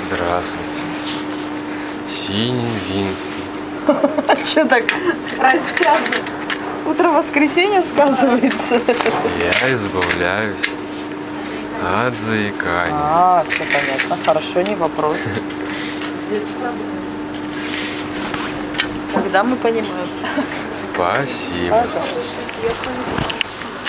Здравствуйте. Синий Винстон. А что так растяжно? Утро воскресенья сказывается. Я избавляюсь от заикания. Все понятно. Хорошо, не вопрос. Тогда мы понимаем. Спасибо. Пожалуйста.